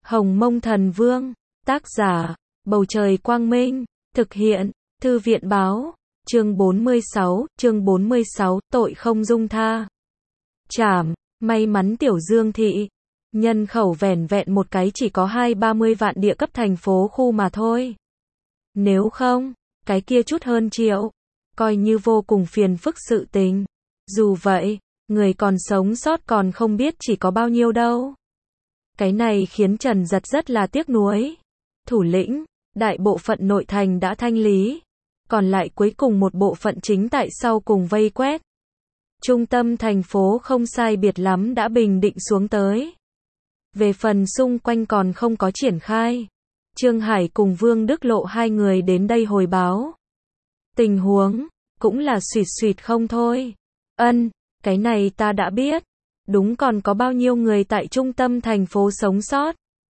Hồng Mông Thần Vương, tác giả, Bầu Trời Quang Minh, thực hiện, Thư viện Báo, chương 46, tội không dung tha. Trảm, may mắn Tiểu Dương Thị, nhân khẩu vẻn vẹn một cái chỉ có 20-30 vạn địa cấp thành phố khu mà thôi. Nếu không, cái kia chút hơn triệu, coi như vô cùng phiền phức sự tình. Dù vậy, người còn sống sót còn không biết chỉ có bao nhiêu đâu. Cái này khiến Trần Giật rất là tiếc nuối. Thủ lĩnh, đại bộ phận nội thành đã thanh lý, còn lại cuối cùng một bộ phận chính tại sau cùng vây quét. Trung tâm thành phố không sai biệt lắm đã bình định xuống tới. Về phần xung quanh còn không có triển khai. Trương Hải cùng Vương Đức Lộ hai người đến đây hồi báo. Tình huống, cũng là suýt không thôi. Cái này ta đã biết. Đúng, còn có bao nhiêu người tại trung tâm thành phố sống sót?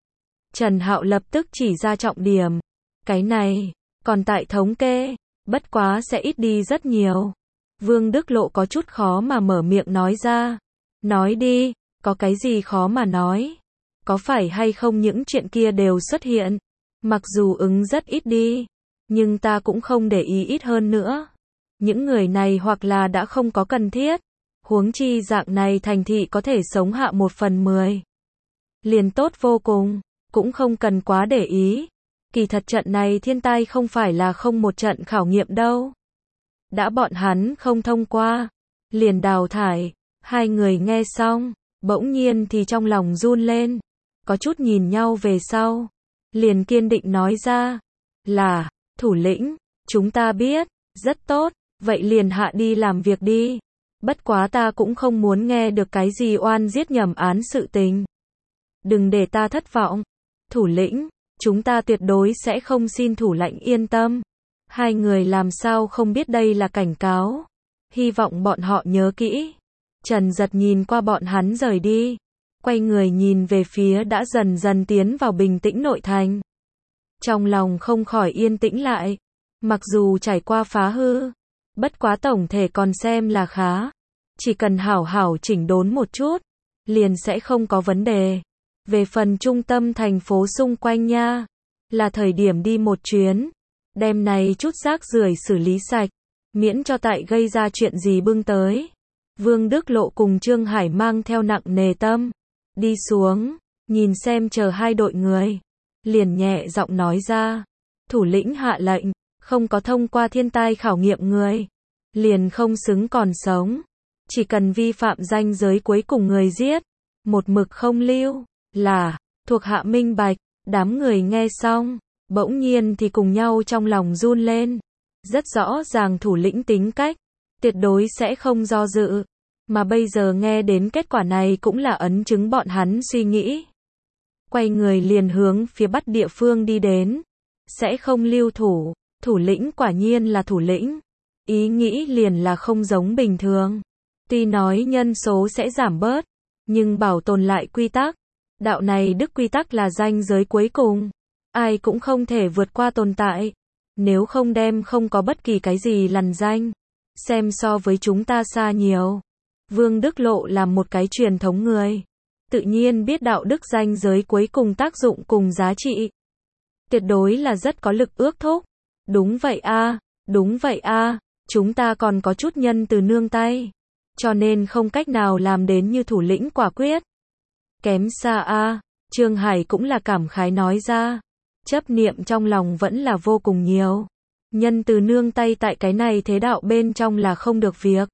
Trần Hạo lập tức chỉ ra trọng điểm. Cái này, còn tại thống kê, bất quá sẽ ít đi rất nhiều. Vương Đức Lộ có chút khó mà mở miệng nói ra. Nói đi, có cái gì khó mà nói? Có phải hay không những chuyện kia đều xuất hiện? Mặc dù ứng rất ít đi, nhưng ta cũng không để ý ít hơn nữa. Những người này hoặc là đã không có cần thiết. Huống chi dạng này thành thị có thể sống hạ 1/10. Liền tốt vô cùng, cũng không cần quá để ý. Kỳ thật trận này thiên tai không phải là không một trận khảo nghiệm đâu. Đã bọn hắn không thông qua, liền đào thải. Hai người nghe xong, bỗng nhiên thì trong lòng run lên. Có chút nhìn nhau về sau, liền kiên định nói ra, là, thủ lĩnh, chúng ta biết, rất tốt, vậy liền hạ đi làm việc đi. Bất quá ta cũng không muốn nghe được cái gì oan giết nhầm án sự tình. Đừng để ta thất vọng. Thủ lĩnh, chúng ta tuyệt đối sẽ không, xin thủ lãnh yên tâm. Hai người làm sao không biết đây là cảnh cáo. Hy vọng bọn họ nhớ kỹ. Trần Giật nhìn qua bọn hắn rời đi. Quay người nhìn về phía đã dần dần tiến vào bình tĩnh nội thành. Trong lòng không khỏi yên tĩnh lại. Mặc dù trải qua phá hư, bất quá tổng thể còn xem là khá. Chỉ cần hảo hảo chỉnh đốn một chút, liền sẽ không có vấn đề. Về phần trung tâm thành phố xung quanh nha, là thời điểm đi một chuyến. Đem này chút rác rưởi xử lý sạch, miễn cho tại gây ra chuyện gì bưng tới. Vương Đức Lộ cùng Trương Hải mang theo nặng nề tâm. Đi xuống, nhìn xem chờ hai đội người. Liền nhẹ giọng nói ra. Thủ lĩnh hạ lệnh, không có thông qua thiên tai khảo nghiệm người, liền không xứng còn sống. Chỉ cần vi phạm ranh giới cuối cùng người giết, một mực không lưu, là, thuộc hạ minh bạch. Đám người nghe xong, bỗng nhiên thì cùng nhau trong lòng run lên. Rất rõ ràng thủ lĩnh tính cách, tuyệt đối sẽ không do dự. Mà bây giờ nghe đến kết quả này cũng là ấn chứng bọn hắn suy nghĩ. Quay người liền hướng phía Bắc địa phương đi đến. Sẽ không lưu thủ, thủ lĩnh quả nhiên là thủ lĩnh. Ý nghĩ liền là không giống bình thường. Tuy nói nhân số sẽ giảm bớt, nhưng bảo tồn lại quy tắc. Đạo này đức quy tắc là ranh giới cuối cùng. Ai cũng không thể vượt qua tồn tại. Nếu không đem không có bất kỳ cái gì lằn ranh. Xem so với chúng ta xa nhiều. Vương Đức Lộ là một cái truyền thống người. Tự nhiên biết đạo đức ranh giới cuối cùng tác dụng cùng giá trị. Tuyệt đối là rất có lực ước thúc. Đúng vậy a, đúng vậy a, chúng ta còn có chút nhân từ nương tay. Cho nên không cách nào làm đến như thủ lĩnh quả quyết. Kém xa a, Trương Hải cũng là cảm khái nói ra. Chấp niệm trong lòng vẫn là vô cùng nhiều. Nhân từ nương tay tại cái này thế đạo bên trong là không được việc.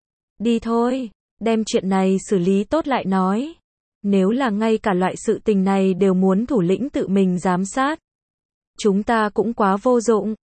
Đi thôi, đem chuyện này xử lý tốt lại nói. Nếu là ngay cả loại sự tình này đều muốn thủ lĩnh tự mình giám sát, chúng ta cũng quá vô dụng.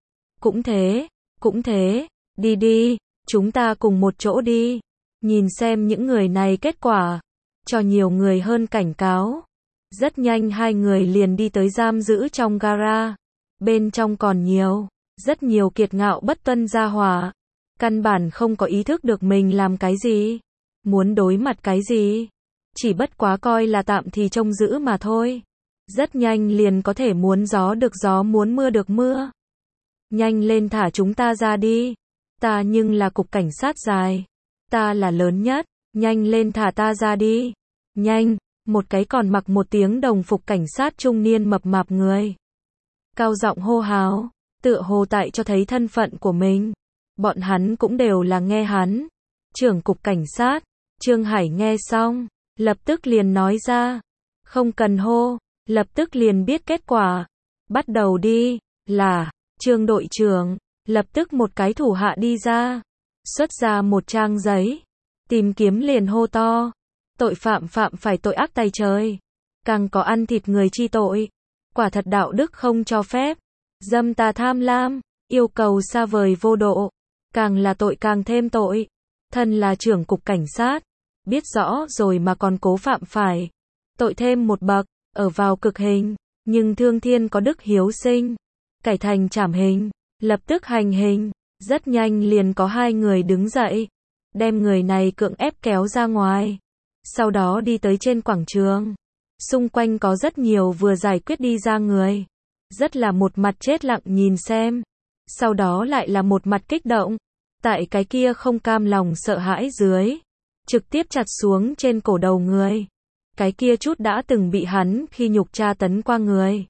Cũng thế, đi đi, chúng ta cùng một chỗ đi. Nhìn xem những người này kết quả, cho nhiều người hơn cảnh cáo. Rất nhanh hai người liền đi tới giam giữ trong gara. Bên trong còn rất nhiều kiệt ngạo bất tuân gia hỏa. Căn bản không có ý thức được mình làm cái gì, muốn đối mặt cái gì. Chỉ bất quá coi là tạm thì trông giữ mà thôi. Rất nhanh liền có thể muốn gió được gió, muốn mưa được mưa. Nhanh lên thả chúng ta ra đi. Ta nhưng là cục cảnh sát dài. Ta là lớn nhất. Nhanh lên thả ta ra đi. Nhanh, một cái còn mặc một tiếng đồng phục cảnh sát trung niên mập mạp người. Cao giọng hô hào, tựa hồ tại cho thấy thân phận của mình. Bọn hắn cũng đều là nghe hắn. Trưởng cục cảnh sát, Trương Hải nghe xong, lập tức liền nói ra. Không cần hô, lập tức liền biết kết quả. Bắt đầu đi, là, Trương đội trưởng, lập tức một cái thủ hạ đi ra. Xuất ra một trang giấy. Tìm kiếm liền hô to. Tội phạm phạm phải tội ác tày trời. Càng có ăn thịt người chi tội. Quả thật đạo đức không cho phép. Dâm tà tham lam, yêu cầu xa vời vô độ. Càng là tội càng thêm tội. Thân là trưởng cục cảnh sát. Biết rõ rồi mà còn cố phạm phải. Tội thêm một bậc, ở vào cực hình. Nhưng thương thiên có đức hiếu sinh. Cải thành trảm hình, lập tức hành hình. Rất nhanh liền có hai người đứng dậy. Đem người này cưỡng ép kéo ra ngoài. Sau đó đi tới trên quảng trường. Xung quanh có rất nhiều vừa giải quyết đi ra người. Rất là một mặt chết lặng nhìn xem. Sau đó lại là một mặt kích động. Tại cái kia không cam lòng sợ hãi dưới. Trực tiếp chặt xuống trên cổ đầu người. Cái kia chút đã từng bị hắn khi nhục tra tấn qua người.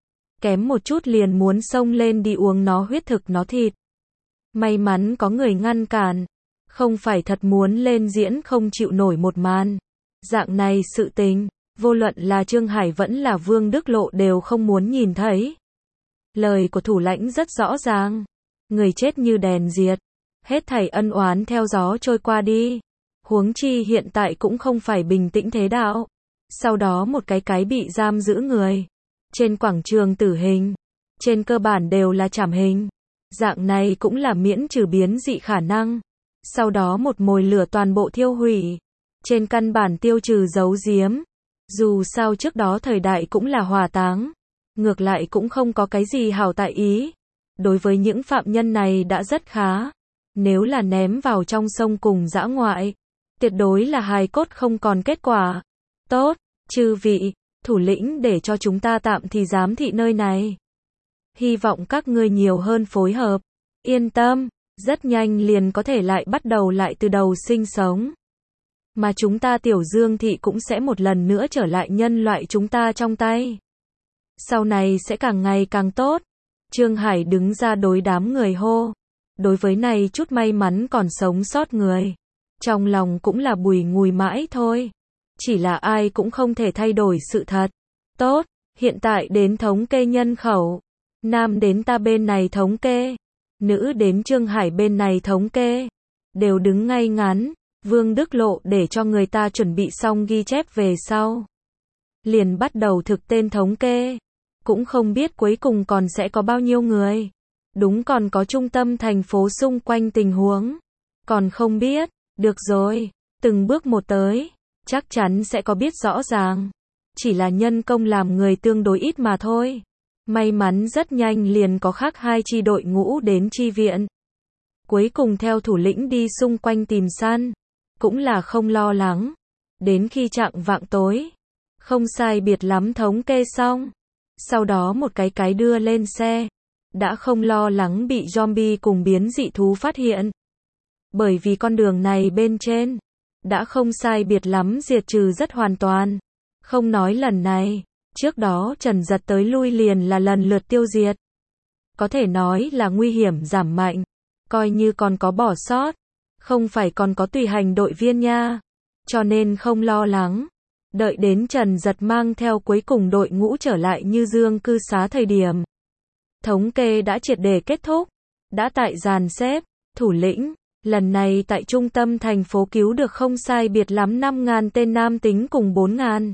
Kém một chút liền muốn xông lên đi uống nó huyết thực nó thịt. May mắn có người ngăn cản. Không phải thật muốn lên diễn không chịu nổi một màn. Dạng này sự tình, vô luận là Trương Hải vẫn là Vương Đức Lộ đều không muốn nhìn thấy. Lời của thủ lãnh rất rõ ràng. Người chết như đèn diệt. Hết thảy ân oán theo gió trôi qua đi. Huống chi hiện tại cũng không phải bình tĩnh thế đạo. Sau đó một cái bị giam giữ người. Trên quảng trường tử hình. Trên cơ bản đều là trảm hình. Dạng này cũng là miễn trừ biến dị khả năng. Sau đó một mồi lửa toàn bộ thiêu hủy. Trên căn bản tiêu trừ giấu giếm. Dù sao trước đó thời đại cũng là hỏa táng. Ngược lại cũng không có cái gì hảo tại ý. Đối với những phạm nhân này đã rất khá. Nếu là ném vào trong sông cùng dã ngoại. Tuyệt đối là hài cốt không còn kết quả. Tốt, chư vị, thủ lĩnh để cho chúng ta tạm thì giám thị nơi này. Hy vọng các ngươi nhiều hơn phối hợp. Yên tâm, rất nhanh liền có thể lại bắt đầu lại từ đầu sinh sống. Mà chúng ta Tiểu Dương thị cũng sẽ một lần nữa trở lại nhân loại chúng ta trong tay. Sau này sẽ càng ngày càng tốt. Trương Hải đứng ra đối đám người hô. Đối với này chút may mắn còn sống sót người. Trong lòng cũng là bùi ngùi mãi thôi. Chỉ là ai cũng không thể thay đổi sự thật. Tốt, hiện tại đến thống kê nhân khẩu. Nam đến ta bên này thống kê. Nữ đến Trương Hải bên này thống kê. Đều đứng ngay ngắn. Vương Đức Lộ để cho người ta chuẩn bị xong ghi chép về sau. Liền bắt đầu thực tên thống kê. Cũng không biết cuối cùng còn sẽ có bao nhiêu người. Đúng còn có trung tâm thành phố xung quanh tình huống. Còn không biết. Được rồi. Từng bước một tới. Chắc chắn sẽ có biết rõ ràng. Chỉ là nhân công làm người tương đối ít mà thôi. May mắn rất nhanh liền có khác hai chi đội ngũ đến chi viện. Cuối cùng theo thủ lĩnh đi xung quanh tìm săn. Cũng là không lo lắng. Đến khi chạng vạng tối. Không sai biệt lắm thống kê xong. Sau đó một cái đưa lên xe. Đã không lo lắng bị zombie cùng biến dị thú phát hiện. Bởi vì con đường này bên trên. Đã không sai biệt lắm diệt trừ rất hoàn toàn. Không nói lần này. Trước đó Trần Giật tới lui liền là lần lượt tiêu diệt. Có thể nói là nguy hiểm giảm mạnh. Coi như còn có bỏ sót. Không phải còn có tùy hành đội viên nha. Cho nên không lo lắng. Đợi đến Trần Giật mang theo cuối cùng đội ngũ trở lại Như Dương cư xá thời điểm. Thống kê đã triệt để kết thúc. Đã tại dàn xếp, thủ lĩnh. Lần này tại trung tâm thành phố cứu được không sai biệt lắm 5.000 tên nam tính cùng 4.000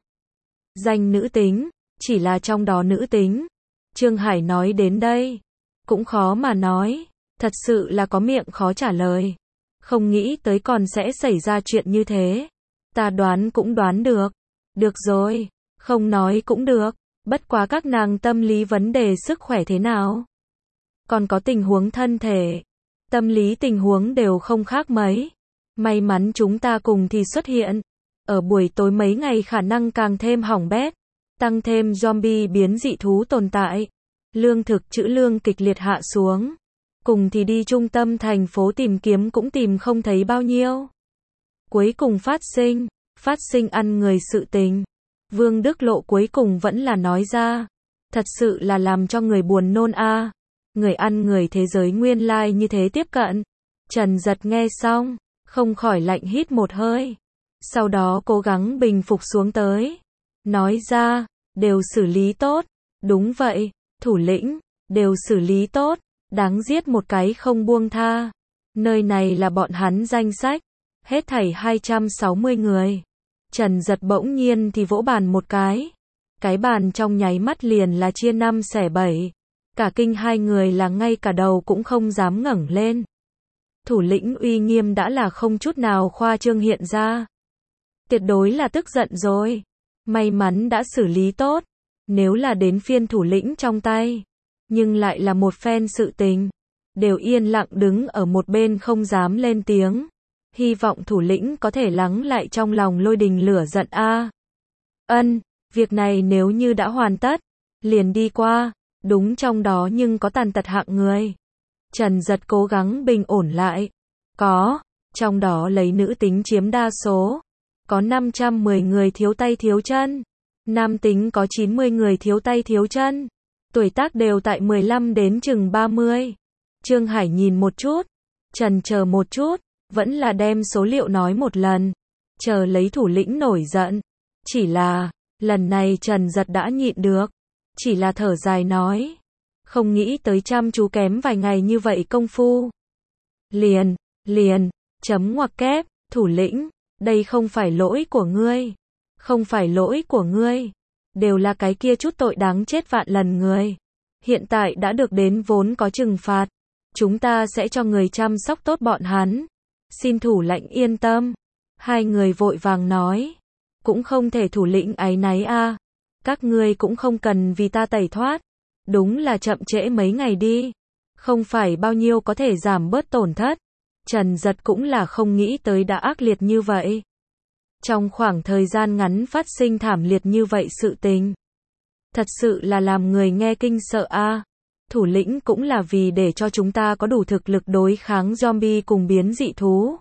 danh nữ tính. Chỉ là trong đó nữ tính. Trương Hải nói đến đây. Cũng khó mà nói. Thật sự là có miệng khó trả lời. Không nghĩ tới còn sẽ xảy ra chuyện như thế. Ta đoán cũng đoán được. Được rồi. Không nói cũng được. Bất quá các nàng tâm lý vấn đề sức khỏe thế nào? Còn có tình huống thân thể. Tâm lý tình huống đều không khác mấy. May mắn chúng ta cùng thì xuất hiện. Ở buổi tối mấy ngày khả năng càng thêm hỏng bét. Tăng thêm zombie biến dị thú tồn tại. Lương thực trữ lương kịch liệt hạ xuống. Cùng thì đi trung tâm thành phố tìm kiếm cũng tìm không thấy bao nhiêu. Cuối cùng phát sinh ăn người sự tình. Vương Đức Lộ cuối cùng vẫn là nói ra. Thật sự là làm cho người buồn nôn a. Người ăn người thế giới nguyên lai như thế tiếp cận. Trần Giật nghe xong, không khỏi lạnh hít một hơi. Sau đó cố gắng bình phục xuống tới. Nói ra, đều xử lý tốt. Đúng vậy, thủ lĩnh, đều xử lý tốt. Đáng giết một cái không buông tha. Nơi này là bọn hắn danh sách. Hết thảy 260 người. Trần Giật bỗng nhiên thì vỗ bàn một cái. Cái bàn trong nháy mắt liền là chia 5 xẻ 7. Cả kinh hai người là ngay cả đầu cũng không dám ngẩng lên. Thủ lĩnh uy nghiêm đã là không chút nào khoa trương hiện ra. Tuyệt đối là tức giận rồi. May mắn đã xử lý tốt. Nếu là đến phiên thủ lĩnh trong tay. Nhưng lại là một phen sự tình. Đều yên lặng đứng ở một bên không dám lên tiếng. Hy vọng thủ lĩnh có thể lắng lại trong lòng lôi đình lửa giận a. Ân, việc này nếu như đã hoàn tất, liền đi qua, đúng trong đó nhưng có tàn tật hạng người. Trần Giật cố gắng bình ổn lại. Có, trong đó lấy nữ tính chiếm đa số. Có 510 người thiếu tay thiếu chân. Nam tính có 90 người thiếu tay thiếu chân. Tuổi tác đều tại 15 đến chừng 30. Trương Hải nhìn một chút, chần chờ một chút, vẫn là đem số liệu nói một lần, chờ lấy thủ lĩnh nổi giận. Chỉ là, lần này Trần Giật đã nhịn được, chỉ là thở dài nói, không nghĩ tới chăm chú kém vài ngày như vậy công phu. Liền, chấm ngoặc kép, thủ lĩnh, đây không phải lỗi của ngươi, không phải lỗi của ngươi, đều là cái kia chút tội đáng chết vạn lần người. Hiện tại đã được đến vốn có trừng phạt, chúng ta sẽ cho người chăm sóc tốt bọn hắn. Xin thủ lĩnh yên tâm. Hai người vội vàng nói. Cũng không thể thủ lĩnh áy náy a. Các ngươi cũng không cần vì ta tẩy thoát. Đúng là chậm trễ mấy ngày đi. Không phải bao nhiêu có thể giảm bớt tổn thất. Trần Giật cũng là không nghĩ tới đã ác liệt như vậy. Trong khoảng thời gian ngắn phát sinh thảm liệt như vậy sự tình. Thật sự là làm người nghe kinh sợ a. Thủ lĩnh cũng là vì để cho chúng ta có đủ thực lực đối kháng zombie cùng biến dị thú.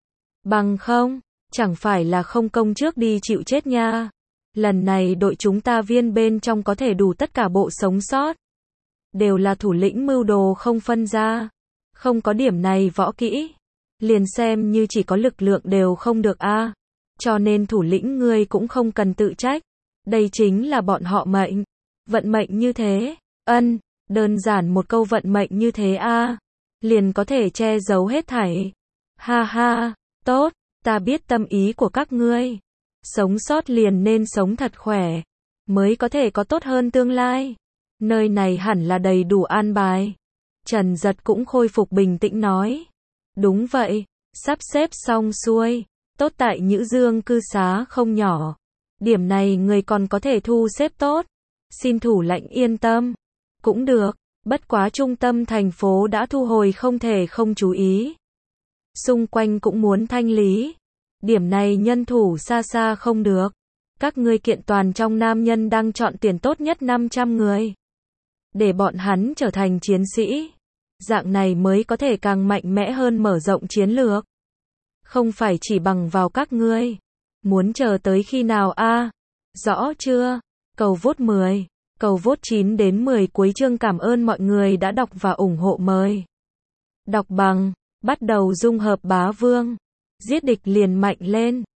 Bằng không, chẳng phải là không công trước đi chịu chết nha. Lần này đội chúng ta viên bên trong có thể đủ tất cả bộ sống sót. Đều là thủ lĩnh mưu đồ không phân ra. Không có điểm này võ kỹ. Liền xem như chỉ có lực lượng đều không được a. Cho nên thủ lĩnh ngươi cũng không cần tự trách. Đây chính là bọn họ mệnh. Vận mệnh như thế. Ân. Đơn giản một câu vận mệnh như thế a, liền có thể che giấu hết thảy. Ha ha, tốt, ta biết tâm ý của các ngươi. Sống sót liền nên sống thật khỏe, mới có thể có tốt hơn tương lai. Nơi này hẳn là đầy đủ an bài. Trần Giật cũng khôi phục bình tĩnh nói. Đúng vậy, sắp xếp xong xuôi. Tốt tại Nhữ Dương cư xá không nhỏ. Điểm này người còn có thể thu xếp tốt. Xin thủ lĩnh yên tâm. Cũng được, bất quá trung tâm thành phố đã thu hồi không thể không chú ý. Xung quanh cũng muốn thanh lý. Điểm này nhân thủ xa xa không được. Các ngươi kiện toàn trong nam nhân đang chọn tuyển tốt nhất 500 người. Để bọn hắn trở thành chiến sĩ. Dạng này mới có thể càng mạnh mẽ hơn mở rộng chiến lược. Không phải chỉ bằng vào các ngươi. Muốn chờ tới khi nào a? Rõ chưa? Cầu vote 10. Cầu vote 9 đến 10 cuối chương cảm ơn mọi người đã đọc và ủng hộ mời. Đọc bằng, bắt đầu dung hợp bá vương. Giết địch liền mạnh lên.